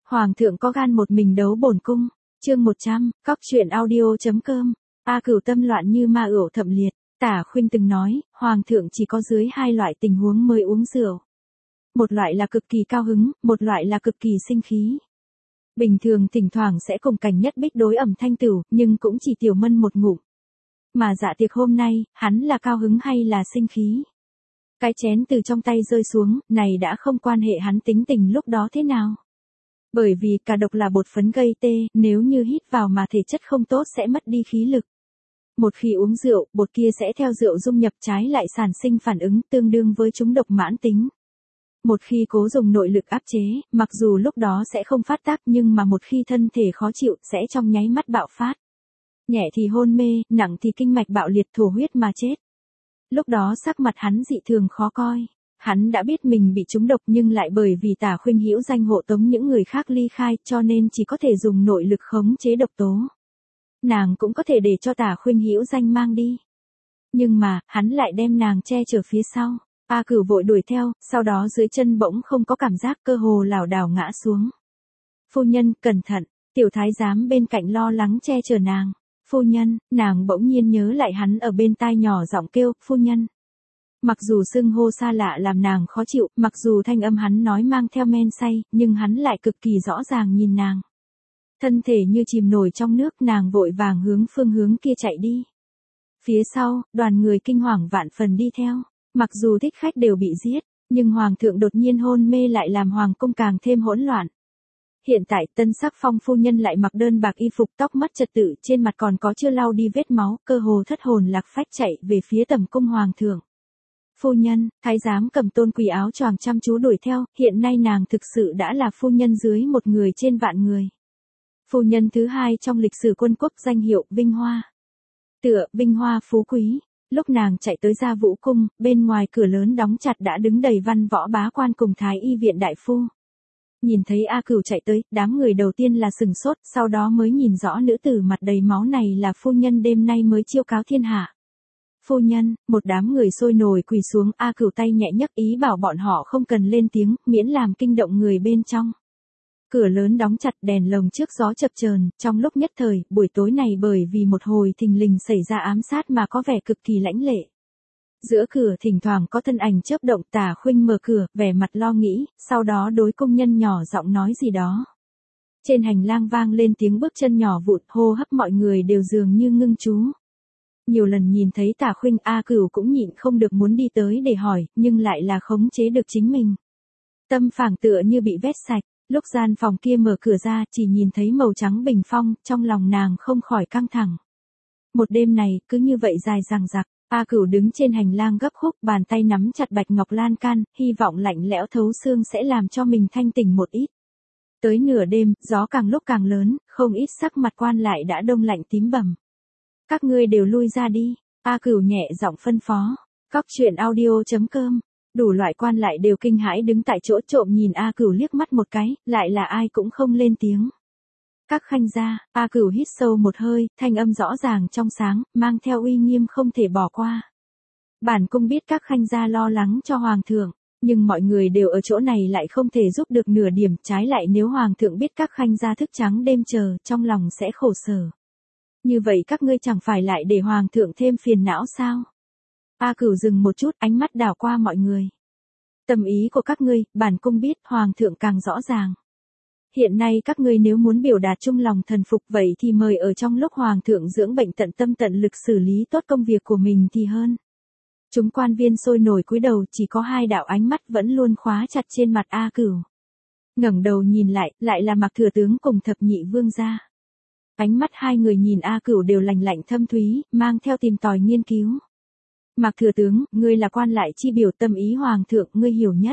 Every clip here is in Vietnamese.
Hoàng thượng có gan một mình đấu bổn cung. Chương 100, cóc truyện audio.com. A Cửu tâm loạn như ma ửu thậm liệt. Tả Khuynh từng nói, Hoàng thượng chỉ có dưới hai loại tình huống mới uống rượu. Một loại là cực kỳ cao hứng, một loại là cực kỳ sinh khí. Bình thường thỉnh thoảng sẽ cùng Cảnh Nhất Bích đối ẩm thanh tửu, nhưng cũng chỉ tiểu mân một ngụm. Mà dạ tiệc hôm nay, hắn là cao hứng hay là sinh khí? Cái chén từ trong tay rơi xuống, này đã không quan hệ hắn tính tình lúc đó thế nào. Bởi vì cả độc là bột phấn gây tê, nếu như hít vào mà thể chất không tốt sẽ mất đi khí lực. Một khi uống rượu, bột kia sẽ theo rượu dung nhập trái lại sản sinh phản ứng tương đương với trúng độc mãn tính. Một khi cố dùng nội lực áp chế, mặc dù lúc đó sẽ không phát tác nhưng mà một khi thân thể khó chịu sẽ trong nháy mắt bạo phát. Nhẹ thì hôn mê, nặng thì kinh mạch bạo liệt thổ huyết mà chết. Lúc đó sắc mặt hắn dị thường khó coi. Hắn đã biết mình bị trúng độc nhưng lại bởi vì Tả Khuynh hữu danh hộ tống những người khác ly khai cho nên chỉ có thể dùng nội lực khống chế độc tố. Nàng cũng có thể để cho Tả Khuynh hữu danh mang đi. Nhưng mà, hắn lại đem nàng che chở phía sau. A Cửu vội đuổi theo, sau đó dưới chân bỗng không có cảm giác cơ hồ lảo đảo ngã xuống. Phu nhân, cẩn thận, tiểu thái giám bên cạnh lo lắng che chở nàng. Phu nhân, nàng bỗng nhiên nhớ lại hắn ở bên tai nhỏ giọng kêu, phu nhân. Mặc dù xưng hô xa lạ làm nàng khó chịu, mặc dù thanh âm hắn nói mang theo men say, nhưng hắn lại cực kỳ rõ ràng nhìn nàng. Thân thể như chìm nổi trong nước, nàng vội vàng hướng phương hướng kia chạy đi. Phía sau, đoàn người kinh hoàng vạn phần đi theo. Mặc dù thích khách đều bị giết, nhưng hoàng thượng đột nhiên hôn mê lại làm hoàng cung càng thêm hỗn loạn. Hiện tại Tân Sắc Phong phu nhân lại mặc đơn bạc y phục, tóc mất trật tự, trên mặt còn có chưa lau đi vết máu, cơ hồ thất hồn lạc phách chạy về phía tầm cung hoàng thượng. Phu nhân, thái giám cầm tôn quỳ áo choàng chăm chú đuổi theo, hiện nay nàng thực sự đã là phu nhân dưới một người trên vạn người. Phu nhân thứ hai trong lịch sử quân quốc, danh hiệu Vinh Hoa. Tựa Vinh Hoa phú quý. Lúc nàng chạy tới Gia Vũ cung, bên ngoài cửa lớn đóng chặt đã đứng đầy văn võ bá quan cùng thái y viện đại phu. Nhìn thấy A Cửu chạy tới, đám người đầu tiên là sừng sốt, sau đó mới nhìn rõ nữ tử mặt đầy máu này là phu nhân đêm nay mới chiêu cáo thiên hạ. Phu nhân, một đám người sôi nổi quỳ xuống, A Cửu tay nhẹ nhấc ý bảo bọn họ không cần lên tiếng, miễn làm kinh động người bên trong. Cửa lớn đóng chặt, đèn lồng trước gió chập chờn, trong lúc nhất thời, buổi tối này bởi vì một hồi thình lình xảy ra ám sát mà có vẻ cực kỳ lãnh lệ. Giữa cửa thỉnh thoảng có thân ảnh chớp động, Tả Khuynh mở cửa, vẻ mặt lo nghĩ, sau đó đối công nhân nhỏ giọng nói gì đó. Trên hành lang vang lên tiếng bước chân nhỏ vụn, hô hấp mọi người đều dường như ngưng chú. Nhiều lần nhìn thấy Tả Khuynh, A Cửu cũng nhịn không được muốn đi tới để hỏi, nhưng lại là khống chế được chính mình. Tâm phảng tựa như bị vét sạch. Lúc gian phòng kia mở cửa ra, chỉ nhìn thấy màu trắng bình phong, trong lòng nàng không khỏi căng thẳng. Một đêm này, cứ như vậy dài dằng dặc, A Cửu đứng trên hành lang gấp khúc, bàn tay nắm chặt bạch ngọc lan can, hy vọng lạnh lẽo thấu xương sẽ làm cho mình thanh tỉnh một ít. Tới nửa đêm, gió càng lúc càng lớn, không ít sắc mặt quan lại đã đông lạnh tím bầm. Các ngươi đều lui ra đi, A Cửu nhẹ giọng phân phó. Cóc truyện audio.com. Đủ loại quan lại đều kinh hãi đứng tại chỗ trộm nhìn A Cửu liếc mắt một cái, lại là ai cũng không lên tiếng. Các khanh gia, A Cửu hít sâu một hơi, thanh âm rõ ràng trong sáng, mang theo uy nghiêm không thể bỏ qua. Bản cung biết các khanh gia lo lắng cho hoàng thượng, nhưng mọi người đều ở chỗ này lại không thể giúp được nửa điểm, trái lại nếu hoàng thượng biết các khanh gia thức trắng đêm chờ, trong lòng sẽ khổ sở. Như vậy các ngươi chẳng phải lại để hoàng thượng thêm phiền não sao? A Cửu dừng một chút, ánh mắt đảo qua mọi người. Tâm ý của các ngươi, bản cung biết, hoàng thượng càng rõ ràng. Hiện nay các ngươi nếu muốn biểu đạt trung lòng thần phục vậy thì mời ở trong lúc hoàng thượng dưỡng bệnh tận tâm tận lực xử lý tốt công việc của mình thì hơn. Chúng quan viên sôi nổi cúi đầu, chỉ có hai đạo ánh mắt vẫn luôn khóa chặt trên mặt A Cửu. Ngẩng đầu nhìn lại là Mạc thừa tướng cùng thập nhị vương gia. Ánh mắt hai người nhìn A Cửu đều lạnh lạnh thâm thúy, mang theo tìm tòi nghiên cứu. Mạc thừa tướng, ngươi là quan lại chi biểu, tâm ý hoàng thượng, ngươi hiểu nhất.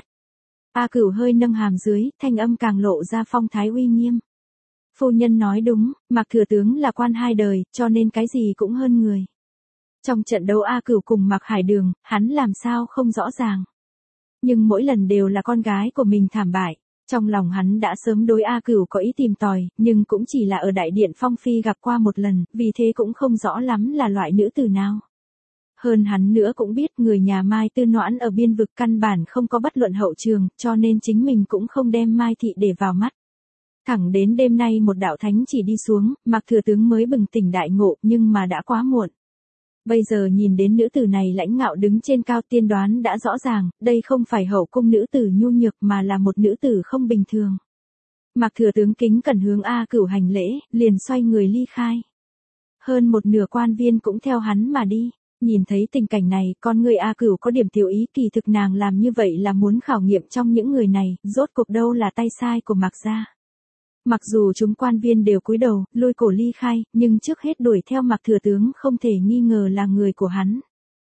A Cửu hơi nâng hàm dưới, thanh âm càng lộ ra phong thái uy nghiêm. Phu nhân nói đúng, Mạc thừa tướng là quan hai đời, cho nên cái gì cũng hơn người. Trong trận đấu A Cửu cùng Mạc Hải Đường, hắn làm sao không rõ ràng. Nhưng mỗi lần đều là con gái của mình thảm bại. Trong lòng hắn đã sớm đối A Cửu có ý tìm tòi, nhưng cũng chỉ là ở đại điện Phong Phi gặp qua một lần, vì thế cũng không rõ lắm là loại nữ tử nào. Hơn hắn nữa cũng biết người nhà Mai Tư Noãn ở biên vực căn bản không có bất luận hậu trường, cho nên chính mình cũng không đem Mai Thị để vào mắt. Thẳng đến đêm nay một đạo thánh chỉ đi xuống, Mạc Thừa Tướng mới bừng tỉnh đại ngộ, nhưng mà đã quá muộn. Bây giờ nhìn đến nữ tử này lãnh ngạo đứng trên cao, tiên đoán đã rõ ràng, đây không phải hậu cung nữ tử nhu nhược mà là một nữ tử không bình thường. Mạc Thừa Tướng kính cẩn hướng A Cửu hành lễ, liền xoay người ly khai. Hơn một nửa quan viên cũng theo hắn mà đi. Nhìn thấy tình cảnh này, con người A Cửu có điểm tiểu ý, kỳ thực nàng làm như vậy là muốn khảo nghiệm trong những người này, rốt cuộc đâu là tay sai của Mạc gia. Mặc dù chúng quan viên đều cúi đầu, lôi cổ ly khai, nhưng trước hết đuổi theo Mạc Thừa Tướng không thể nghi ngờ là người của hắn.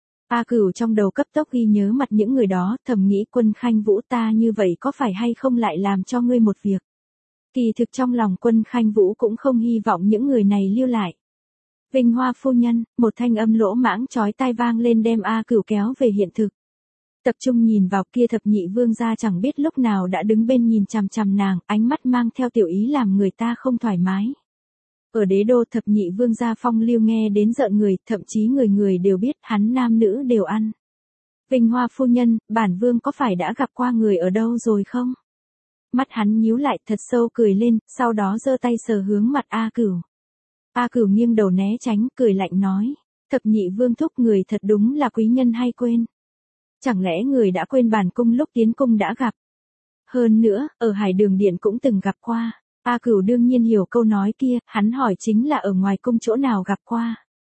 A Cửu trong đầu cấp tốc ghi nhớ mặt những người đó, thầm nghĩ Quân Khanh Vũ ta như vậy có phải hay không lại làm cho ngươi một việc. Kỳ thực trong lòng Quân Khanh Vũ cũng không hy vọng những người này lưu lại. Vinh Hoa phu nhân, một thanh âm lỗ mãng chói tai vang lên đem A Cửu kéo về hiện thực. Tập trung nhìn vào kia thập nhị vương gia chẳng biết lúc nào đã đứng bên nhìn chằm chằm nàng, ánh mắt mang theo tiểu ý làm người ta không thoải mái. Ở đế đô thập nhị vương gia phong lưu nghe đến rợn người, thậm chí người người đều biết hắn nam nữ đều ăn. Vinh Hoa phu nhân, bản vương có phải đã gặp qua người ở đâu rồi không? Mắt hắn nhíu lại thật sâu cười lên, sau đó giơ tay sờ hướng mặt A Cửu. A Cửu nghiêng đầu né tránh, cười lạnh nói. Thập nhị vương thúc người thật đúng là quý nhân hay quên. Chẳng lẽ người đã quên bản cung lúc tiến cung đã gặp. Hơn nữa, ở Hải Đường Điện cũng từng gặp qua. A Cửu đương nhiên hiểu câu nói kia, hắn hỏi chính là ở ngoài cung chỗ nào gặp qua.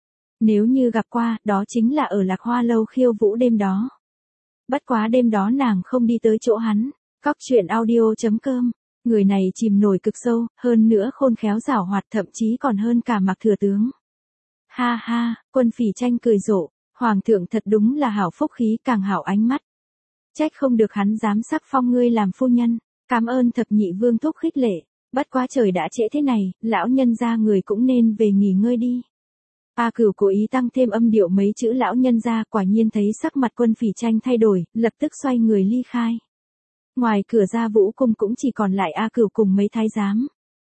Nếu như gặp qua, đó chính là ở Lạc Hoa Lâu khiêu vũ đêm đó. Bất quá đêm đó nàng không đi tới chỗ hắn. Cóc truyện audio.com. Người này chìm nổi cực sâu, hơn nữa khôn khéo giảo hoạt, thậm chí còn hơn cả Mạc Thừa Tướng. Ha ha, Quân Phỉ Tranh cười rộ, Hoàng thượng thật đúng là hảo phúc khí càng hảo ánh mắt. Trách không được hắn dám sắc phong ngươi làm phu nhân, cảm ơn thập nhị vương thúc khích lệ, bất quá trời đã trễ thế này, lão nhân gia người cũng nên về nghỉ ngơi đi. A Cửu cố ý tăng thêm âm điệu mấy chữ lão nhân gia, quả nhiên thấy sắc mặt Quân Phỉ Tranh thay đổi, lập tức xoay người ly khai. Ngoài cửa Gia Vũ cung cũng chỉ còn lại A Cửu cùng mấy thái giám.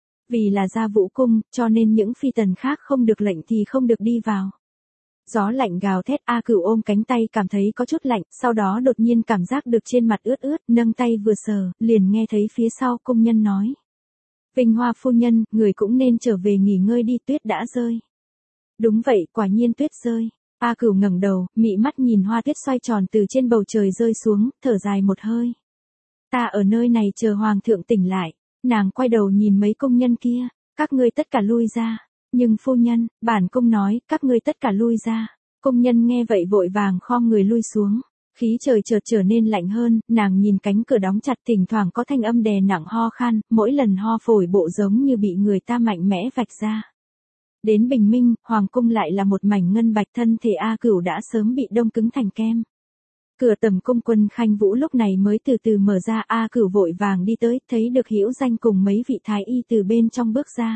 Vì là Gia Vũ cung, cho nên những phi tần khác không được lệnh thì không được đi vào. Gió lạnh gào thét, A Cửu ôm cánh tay cảm thấy có chút lạnh, sau đó đột nhiên cảm giác được trên mặt ướt ướt, nâng tay vừa sờ, liền nghe thấy phía sau cung nhân nói. Vinh Hoa phu nhân, người cũng nên trở về nghỉ ngơi đi, tuyết đã rơi. Đúng vậy, quả nhiên tuyết rơi. A Cửu ngẩng đầu, mị mắt nhìn hoa tuyết xoay tròn từ trên bầu trời rơi xuống, thở dài một hơi. Ta ở nơi này chờ hoàng thượng tỉnh lại. Nàng quay đầu nhìn mấy công nhân kia, các ngươi tất cả lui ra. Nhưng phu nhân, bản cung nói, các ngươi tất cả lui ra. Công nhân nghe vậy vội vàng khom người lui xuống. Khí trời chợt trở nên lạnh hơn, nàng nhìn cánh cửa đóng chặt, thỉnh thoảng có thanh âm đè nặng ho khan, mỗi lần ho phổi bộ giống như bị người ta mạnh mẽ vạch ra. Đến bình minh, hoàng cung lại là một mảnh ngân bạch, thân thể A Cửu đã sớm bị đông cứng thành kem. Cửa tầm cung Quân Khanh Vũ lúc này mới từ từ mở ra, A Cửu vội vàng đi tới, thấy được Hữu Danh cùng mấy vị thái y từ bên trong bước ra.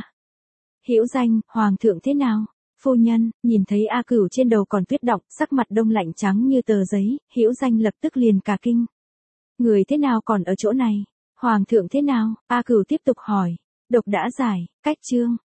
Hữu Danh, hoàng thượng thế nào? Phu nhân, nhìn thấy A Cửu trên đầu còn tuyết đọng, sắc mặt đông lạnh trắng như tờ giấy, Hữu Danh lập tức liền cả kinh. Người thế nào còn ở chỗ này? Hoàng thượng thế nào? A Cửu tiếp tục hỏi. Độc đã giải, cách chương.